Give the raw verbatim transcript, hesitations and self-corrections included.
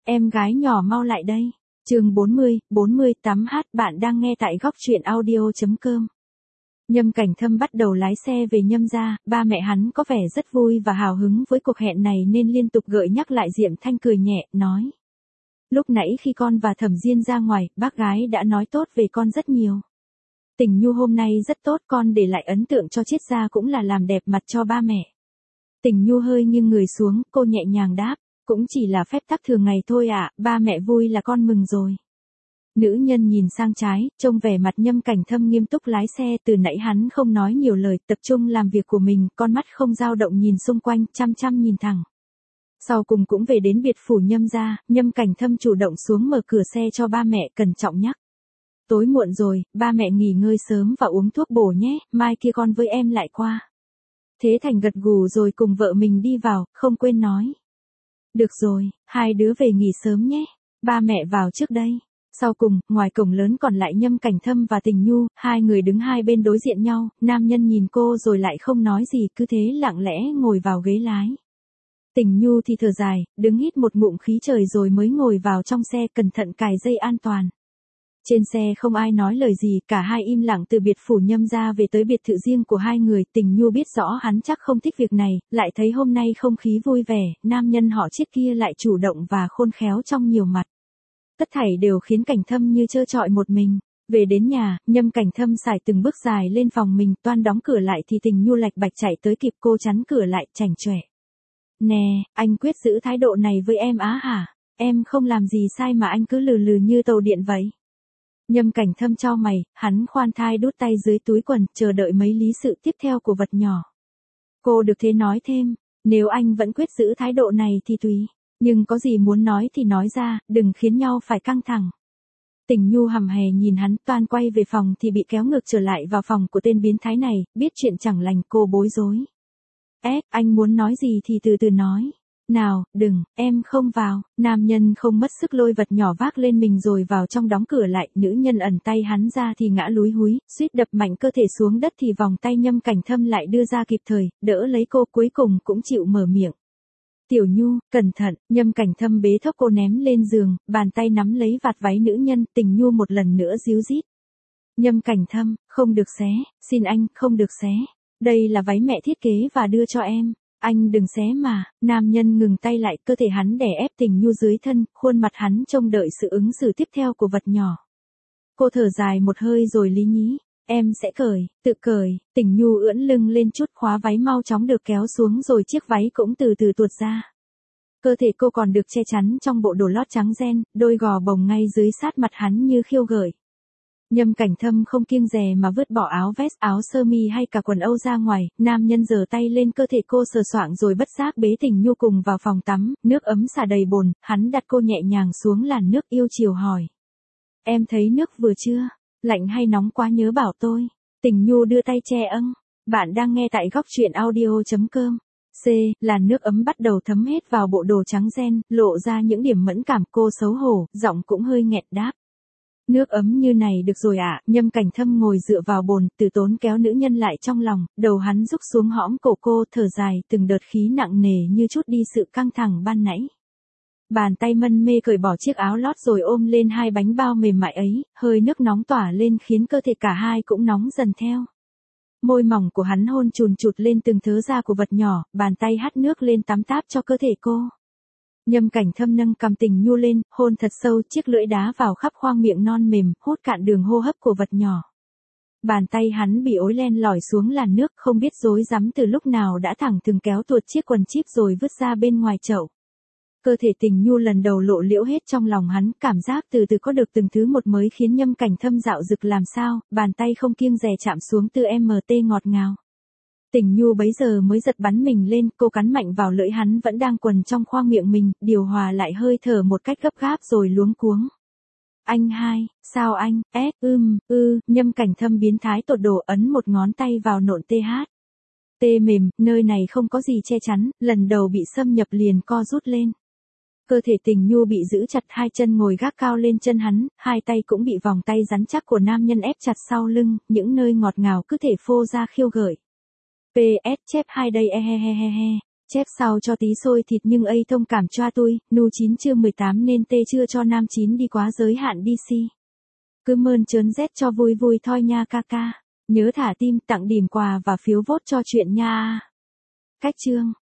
Em gái nhỏ mau lại đây. Chương bốn mươi, bốn mươi tám h bạn đang nghe tại góc truyện audio chấm com. Nhâm Cảnh Thâm bắt đầu lái xe về Nhâm gia, ba mẹ hắn có vẻ rất vui và hào hứng với cuộc hẹn này nên liên tục gợi nhắc lại. Diệm Thanh cười nhẹ, nói. Lúc nãy khi con và Thẩm Diên ra ngoài, bác gái đã nói tốt về con rất nhiều. Tình Nhu hôm nay rất tốt, con để lại ấn tượng cho Triết gia cũng là làm đẹp mặt cho ba mẹ. Tình Nhu hơi nghiêng người xuống, cô nhẹ nhàng đáp. Cũng chỉ là phép tắc thường ngày thôi ạ, à, ba mẹ vui là con mừng rồi. Nữ nhân nhìn sang trái, trông vẻ mặt Nhâm Cảnh Thâm nghiêm túc lái xe, từ nãy hắn không nói nhiều lời, tập trung làm việc của mình, con mắt không dao động nhìn xung quanh, chăm chăm nhìn thẳng. Sau cùng cũng về đến biệt phủ Nhâm gia, Nhâm Cảnh Thâm chủ động xuống mở cửa xe cho ba mẹ, cẩn trọng nhắc. Tối muộn rồi, ba mẹ nghỉ ngơi sớm và uống thuốc bổ nhé, mai kia con với em lại qua. Thế Thành gật gù rồi cùng vợ mình đi vào, không quên nói. Được rồi, hai đứa về nghỉ sớm nhé, ba mẹ vào trước đây. Sau cùng, ngoài cổng lớn còn lại Nhâm Cảnh Thâm và Tình Nhu, hai người đứng hai bên đối diện nhau, nam nhân nhìn cô rồi lại không nói gì, cứ thế lặng lẽ ngồi vào ghế lái. Tình Nhu thì thở dài, đứng hít một ngụm khí trời rồi mới ngồi vào trong xe, cẩn thận cài dây an toàn. Trên xe không ai nói lời gì, cả hai im lặng từ biệt phủ Nhâm gia về tới biệt thự riêng của hai người. Tình Nhu biết rõ hắn chắc không thích việc này, lại thấy hôm nay không khí vui vẻ, nam nhân họ Triết kia lại chủ động và khôn khéo trong nhiều mặt. Tất thảy đều khiến Cảnh Thâm như trơ trọi một mình. Về đến nhà, Nhâm Cảnh Thâm sải từng bước dài lên phòng mình, toan đóng cửa lại thì Tình Nhu lạch bạch chạy tới kịp cô chắn cửa lại, chảnh chọe. Nè, anh quyết giữ thái độ này với em á hả? Em không làm gì sai mà anh cứ lừ lừ như tàu điện vậy. Nhâm Cảnh Thâm chau mày, hắn khoan thai đút tay dưới túi quần, chờ đợi mấy lý sự tiếp theo của vật nhỏ. Cô được thế nói thêm, nếu anh vẫn quyết giữ thái độ này thì tùy, nhưng có gì muốn nói thì nói ra, đừng khiến nhau phải căng thẳng. Tình Nhu hầm hè nhìn hắn, toan quay về phòng thì bị kéo ngược trở lại vào phòng của tên biến thái này, biết chuyện chẳng lành, cô bối rối. Ép, anh muốn nói gì thì từ từ nói. Nào, đừng, em không vào. Nam nhân không mất sức lôi vật nhỏ vác lên mình rồi vào trong đóng cửa lại. Nữ nhân ẩn tay hắn ra thì ngã lúi húi, suýt đập mạnh cơ thể xuống đất thì vòng tay Nhâm Cảnh Thâm lại đưa ra kịp thời, đỡ lấy cô, cuối cùng cũng chịu mở miệng. Tiểu Nhu, cẩn thận. Nhâm Cảnh Thâm bế thốc cô ném lên giường, bàn tay nắm lấy vạt váy nữ nhân. Tình Nhu một lần nữa díu dít. Nhâm Cảnh Thâm, không được xé, xin anh, không được xé. Đây là váy mẹ thiết kế và đưa cho em. Anh đừng xé mà. Nam nhân ngừng tay lại, cơ thể hắn đè ép Tình Nhu dưới thân, khuôn mặt hắn trông đợi sự ứng xử tiếp theo của vật nhỏ. Cô thở dài một hơi rồi lý nhí, em sẽ cởi, tự cởi. Tình Nhu ưỡn lưng lên chút, khóa váy mau chóng được kéo xuống rồi chiếc váy cũng từ từ tuột ra. Cơ thể cô còn được che chắn trong bộ đồ lót trắng ren, đôi gò bồng ngay dưới sát mặt hắn như khiêu gợi. Nhâm Cảnh Thâm không kiêng dè mà vứt bỏ áo vest, áo sơ mi hay cả quần âu ra ngoài, nam nhân giở tay lên cơ thể cô sờ soạng rồi bất giác bế Tình Nhu cùng vào phòng tắm, nước ấm xả đầy bồn, hắn đặt cô nhẹ nhàng xuống làn nước, yêu chiều hỏi. Em thấy nước vừa chưa? Lạnh hay nóng quá nhớ bảo tôi. Tình Nhu đưa tay che âng. Bạn đang nghe tại góc truyện audio chấm com. C, làn nước ấm bắt đầu thấm hết vào bộ đồ trắng ren, lộ ra những điểm mẫn cảm, cô xấu hổ, giọng cũng hơi nghẹn đáp. Nước ấm như này được rồi ạ. À. Nhâm Cảnh Thâm ngồi dựa vào bồn, từ tốn kéo nữ nhân lại trong lòng, đầu hắn rúc xuống hõm cổ cô, thở dài, từng đợt khí nặng nề như chút đi sự căng thẳng ban nãy. Bàn tay mân mê cởi bỏ chiếc áo lót rồi ôm lên hai bánh bao mềm mại ấy, hơi nước nóng tỏa lên khiến cơ thể cả hai cũng nóng dần theo. Môi mỏng của hắn hôn chùn chụt lên từng thớ da của vật nhỏ, bàn tay hắt nước lên tắm táp cho cơ thể cô. Nhâm Cảnh Thâm nâng cằm Tình Nhu lên, hôn thật sâu, chiếc lưỡi đá vào khắp khoang miệng non mềm, hút cạn đường hô hấp của vật nhỏ. Bàn tay hắn bị ối len lỏi xuống làn nước, không biết rối rắm từ lúc nào đã thẳng thừng kéo tuột chiếc quần chíp rồi vứt ra bên ngoài chậu. Cơ thể Tình Nhu lần đầu lộ liễu hết trong lòng hắn, cảm giác từ từ có được từng thứ một mới khiến Nhâm Cảnh Thâm dạo dực làm sao, bàn tay không kiêng dè chạm xuống từ em tê ngọt ngào. Tình Nhu bấy giờ mới giật bắn mình lên, cô cắn mạnh vào lưỡi hắn vẫn đang quần trong khoang miệng mình, điều hòa lại hơi thở một cách gấp gáp rồi luống cuống. Anh hai, sao anh, ép, ưm, ư, Nhâm Cảnh Thâm biến thái tột độ ấn một ngón tay vào nộn tê hát. Tê mềm, nơi này không có gì che chắn, lần đầu bị xâm nhập liền co rút lên. Cơ thể Tình Nhu bị giữ chặt, hai chân ngồi gác cao lên chân hắn, hai tay cũng bị vòng tay rắn chắc của nam nhân ép chặt sau lưng, những nơi ngọt ngào cứ thể phô ra khiêu gợi. pê ét chép hai đây e he he he he. Chép sau cho tí xôi thịt nhưng ấy thông cảm cho tôi, nu chín chưa mười tám nên tê chưa cho nam chín đi quá giới hạn đi si. Cứ mơn trớn rét cho vui vui thôi nha ca ca. Nhớ thả tim tặng điểm quà và phiếu vote cho chuyện nha. Cách chương